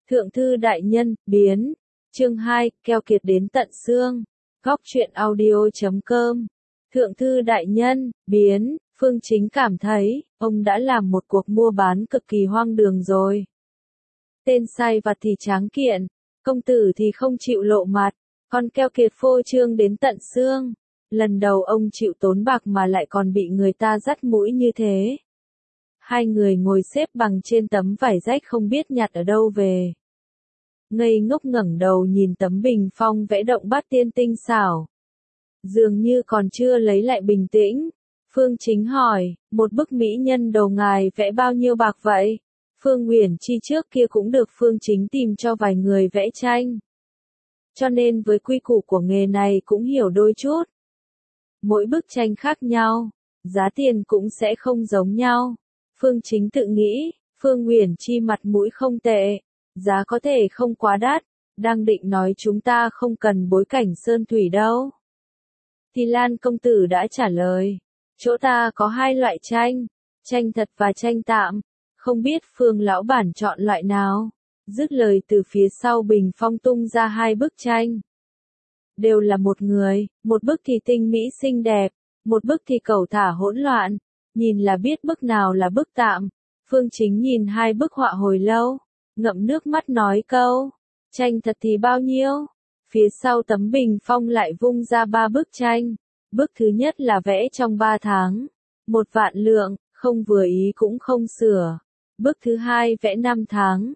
Thượng thư đại nhân, biến. Chương 2, keo kiệt đến tận xương. Góc truyện audio.com. Thượng thư đại nhân, biến. Phương Chính cảm thấy, ông đã làm một cuộc mua bán cực kỳ hoang đường rồi. Tên sai vặt thì tráng kiện, công tử thì không chịu lộ mặt, còn keo kiệt phô trương đến tận xương. Lần đầu ông chịu tốn bạc mà lại còn bị người ta dắt mũi như thế. Hai người ngồi xếp bằng trên tấm vải rách không biết nhặt ở đâu về. Ngây ngốc ngẩng đầu nhìn tấm bình phong vẽ động bát tiên tinh xảo. Dường như còn chưa lấy lại bình tĩnh. Phương Chính hỏi, một bức mỹ nhân đầu ngài vẽ bao nhiêu bạc vậy? Phương Uyển Chi trước kia cũng được Phương Chính tìm cho vài người vẽ tranh. Cho nên với quy củ của nghề này cũng hiểu đôi chút. Mỗi bức tranh khác nhau, giá tiền cũng sẽ không giống nhau. Phương Chính tự nghĩ, Phương Uyển Chi mặt mũi không tệ, giá có thể không quá đắt, đang định nói chúng ta không cần bối cảnh sơn thủy đâu. Thì Lan công tử đã trả lời, chỗ ta có hai loại tranh, tranh thật và tranh tạm, không biết Phương lão bản chọn loại nào. Dứt lời từ phía sau bình phong tung ra hai bức tranh. Đều là một người, một bức thì tinh mỹ xinh đẹp, một bức thì cẩu thả hỗn loạn, nhìn là biết bức nào là bức tạm. Phương Chính nhìn hai bức họa hồi lâu, ngậm nước mắt nói câu, tranh thật thì bao nhiêu? Phía sau tấm bình phong lại vung ra ba bức tranh. Bức thứ nhất là vẽ trong 3 tháng, 1.000.000 lượng, không vừa ý cũng không sửa. Bức thứ hai vẽ 5 tháng,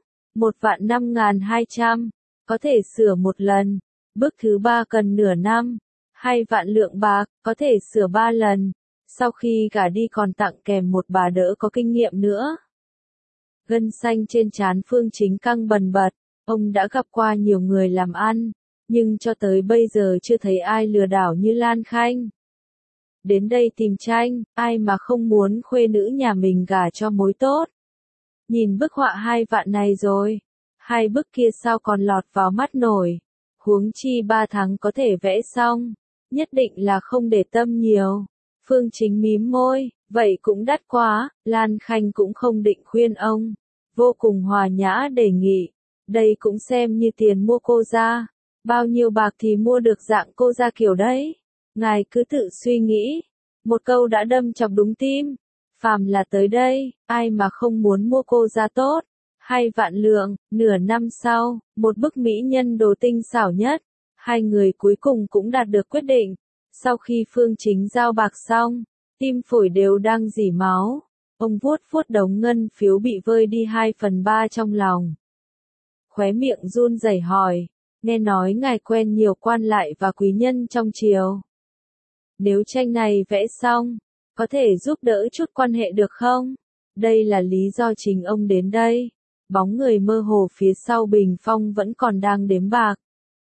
1.5.200, có thể sửa một lần. Bức thứ ba cần nửa năm, 2.000.000 lượng bạc, có thể sửa 3 lần. Sau khi gả đi còn tặng kèm một bà đỡ có kinh nghiệm nữa. Gân xanh trên trán Phương Chính căng bần bật, ông đã gặp qua nhiều người làm ăn, nhưng cho tới bây giờ chưa thấy ai lừa đảo như Lan Khanh. Đến đây tìm tranh, ai mà không muốn khuê nữ nhà mình gả cho mối tốt. Nhìn bức họa 2.000.000 này rồi, hai bức kia sao còn lọt vào mắt nổi, huống chi 3 tháng có thể vẽ xong, nhất định là không để tâm nhiều. Phương Chính mím môi, vậy cũng đắt quá, Lan Khanh cũng không định khuyên ông, vô cùng hòa nhã đề nghị, đây cũng xem như tiền mua cô ra, bao nhiêu bạc thì mua được dạng cô ra kiểu đấy, ngài cứ tự suy nghĩ, một câu đã đâm chọc đúng tim, phàm là tới đây, ai mà không muốn mua cô ra tốt, 2.000.000 lượng, nửa năm sau, một bức mỹ nhân đồ tinh xảo nhất, hai người cuối cùng cũng đạt được quyết định. Sau khi Phương Chính giao bạc xong, tim phổi đều đang rỉ máu, ông vuốt vuốt đống ngân phiếu bị vơi đi 2/3 trong lòng. Khóe miệng run rẩy hỏi, nghe nói ngài quen nhiều quan lại và quý nhân trong triều. Nếu tranh này vẽ xong, có thể giúp đỡ chút quan hệ được không? Đây là lý do chính ông đến đây. Bóng người mơ hồ phía sau bình phong vẫn còn đang đếm bạc.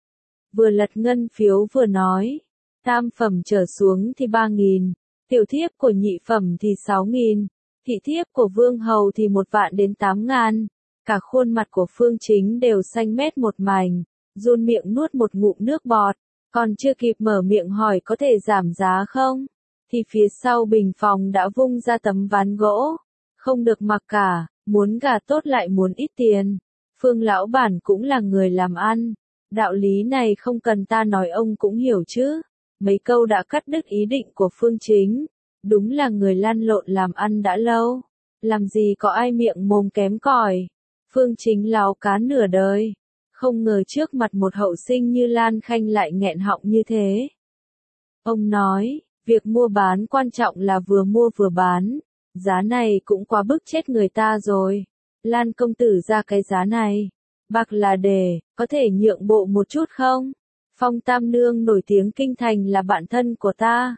Vừa lật ngân phiếu vừa nói. Tam phẩm trở xuống thì 3.000, tiểu thiếp của nhị phẩm thì 6.000, thị thiếp của vương hầu thì 1.000.000 đến 8.000. Cả khuôn mặt của Phương Chính đều xanh mét một mảnh, run miệng nuốt một ngụm nước bọt, còn chưa kịp mở miệng hỏi có thể giảm giá không, thì phía sau bình phòng đã vung ra tấm ván gỗ, không được mặc cả, muốn gả tốt lại muốn ít tiền. Phương lão bản cũng là người làm ăn, đạo lý này không cần ta nói ông cũng hiểu chứ. Mấy câu đã cắt đứt ý định của Phương Chính, đúng là người lăn lộn làm ăn đã lâu, làm gì có ai miệng mồm kém cỏi. Phương Chính láo cá nửa đời, không ngờ trước mặt một hậu sinh như Lan Khanh lại nghẹn họng như thế. Ông nói, việc mua bán quan trọng là vừa mua vừa bán, giá này cũng quá bức chết người ta rồi. Lan công tử ra cái giá này, bạc là đề, có thể nhượng bộ một chút không? Phong Tam Nương nổi tiếng kinh thành là bạn thân của ta.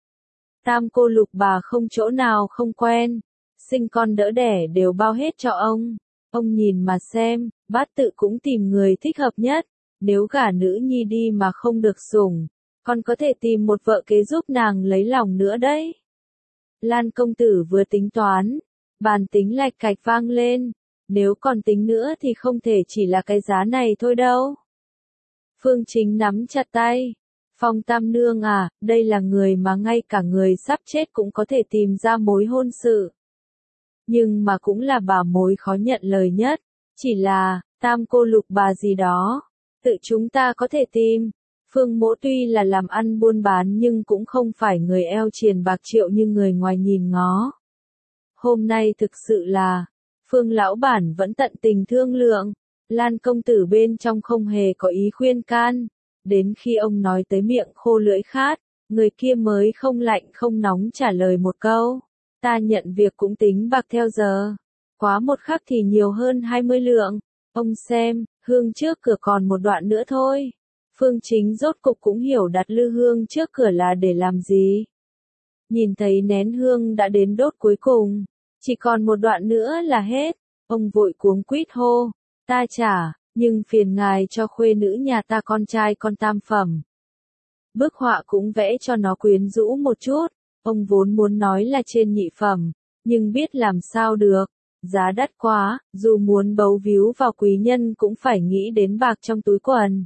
Tam cô Lục bà không chỗ nào không quen, sinh con đỡ đẻ đều bao hết cho ông. Ông nhìn mà xem, bát tự cũng tìm người thích hợp nhất, nếu gả nữ nhi đi mà không được sủng, còn có thể tìm một vợ kế giúp nàng lấy lòng nữa đấy. Lan công tử vừa tính toán, bàn tính lạch cạch vang lên, nếu còn tính nữa thì không thể chỉ là cái giá này thôi đâu. Phương Chính nắm chặt tay. Phong Tam Nương à, đây là người mà ngay cả người sắp chết cũng có thể tìm ra mối hôn sự. Nhưng mà cũng là bà mối khó nhận lời nhất. Chỉ là, tam cô lục bà gì đó. Tự chúng ta có thể tìm. Phương Mỗ tuy là làm ăn buôn bán nhưng cũng không phải người eo triền bạc triệu như người ngoài nhìn ngó. Hôm nay thực sự là, Phương lão bản vẫn tận tình thương lượng. Lan công tử bên trong không hề có ý khuyên can. Đến khi ông nói tới miệng khô lưỡi khát, người kia mới không lạnh không nóng trả lời một câu. Ta nhận việc cũng tính bạc theo giờ. Quá một khắc thì nhiều hơn 20 lượng. Ông xem, hương trước cửa còn một đoạn nữa thôi. Phương Chính rốt cục cũng hiểu đặt lư hương trước cửa là để làm gì. Nhìn thấy nén hương đã đến đốt cuối cùng. Chỉ còn một đoạn nữa là hết. Ông vội cuống quýt hô. Ta trả, nhưng phiền ngài cho khuê nữ nhà ta con trai con tam phẩm. Bức họa cũng vẽ cho nó quyến rũ một chút. Ông vốn muốn nói là trên nhị phẩm, nhưng biết làm sao được. Giá đắt quá, dù muốn bấu víu vào quý nhân cũng phải nghĩ đến bạc trong túi quần.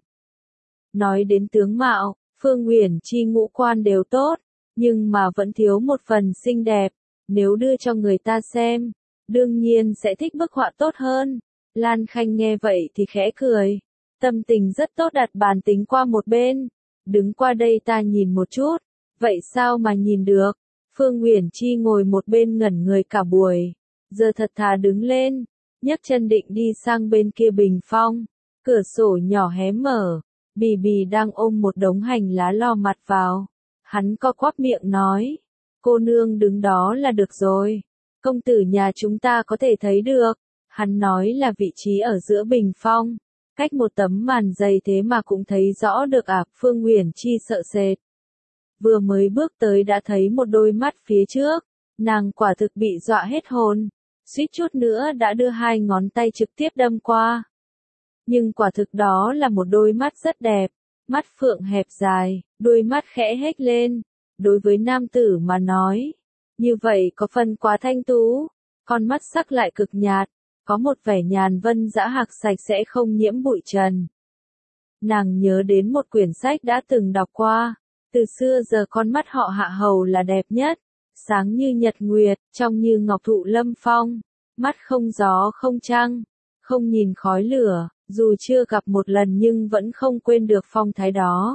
Nói đến tướng mạo, Phương Uyển Chi ngũ quan đều tốt, nhưng mà vẫn thiếu một phần xinh đẹp. Nếu đưa cho người ta xem, đương nhiên sẽ thích bức họa tốt hơn. Lan Khanh nghe vậy thì khẽ cười. Tâm tình rất tốt, đặt bàn tính qua một bên. Đứng qua đây ta nhìn một chút. Vậy sao mà nhìn được? Phương Uyển Chi ngồi một bên ngẩn người cả buổi. Giờ thật thà đứng lên, nhấc chân định đi sang bên kia bình phong. Cửa sổ nhỏ hé mở. Bì Bì đang ôm một đống hành lá lò mặt vào. Hắn co quắp miệng nói. Cô nương đứng đó là được rồi. Công tử nhà chúng ta có thể thấy được. Hắn nói là vị trí ở giữa bình phong. Cách một tấm màn dày thế mà cũng thấy rõ được à. Phương Uyển Chi sợ sệt. Vừa mới bước tới đã thấy một đôi mắt phía trước. Nàng quả thực bị dọa hết hồn. Suýt chút nữa đã đưa hai ngón tay trực tiếp đâm qua. Nhưng quả thực đó là một đôi mắt rất đẹp. Mắt phượng hẹp dài, đôi mắt khẽ hếch lên. Đối với nam tử mà nói, như vậy có phần quá thanh tú. Con mắt sắc lại cực nhạt, có một vẻ nhàn vân dã hạc sạch sẽ không nhiễm bụi trần. Nàng nhớ đến một quyển sách đã từng đọc qua. Từ xưa giờ con mắt họ Hạ Hầu là đẹp nhất. Sáng như nhật nguyệt, trong như ngọc thụ lâm phong. Mắt không gió không trăng, không nhìn khói lửa. Dù chưa gặp một lần nhưng vẫn không quên được phong thái đó.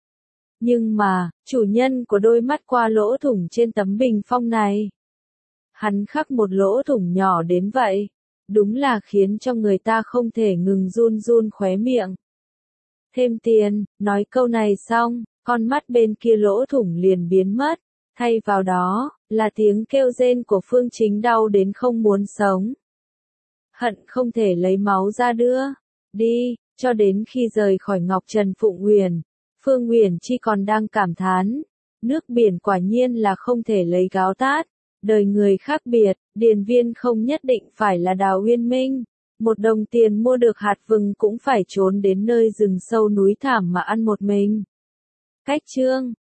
Nhưng mà, chủ nhân của đôi mắt qua lỗ thủng trên tấm bình phong này. Hắn khắc một lỗ thủng nhỏ đến vậy. Đúng là khiến cho người ta không thể ngừng run run khóe miệng. Thêm tiền, nói câu này xong, con mắt bên kia lỗ thủng liền biến mất. Thay vào đó, là tiếng kêu rên của Phương Chính đau đến không muốn sống. Hận không thể lấy máu ra đưa. Đi, cho đến khi rời khỏi Ngọc Trần Phụng Uyển, Phương Uyển Chi còn đang cảm thán, nước biển quả nhiên là không thể lấy gáo tát, đời người khác biệt, điền viên không nhất định phải là Đào Uyên Minh, một đồng tiền mua được hạt vừng cũng phải trốn đến nơi rừng sâu núi thảm mà ăn một mình. Cách chương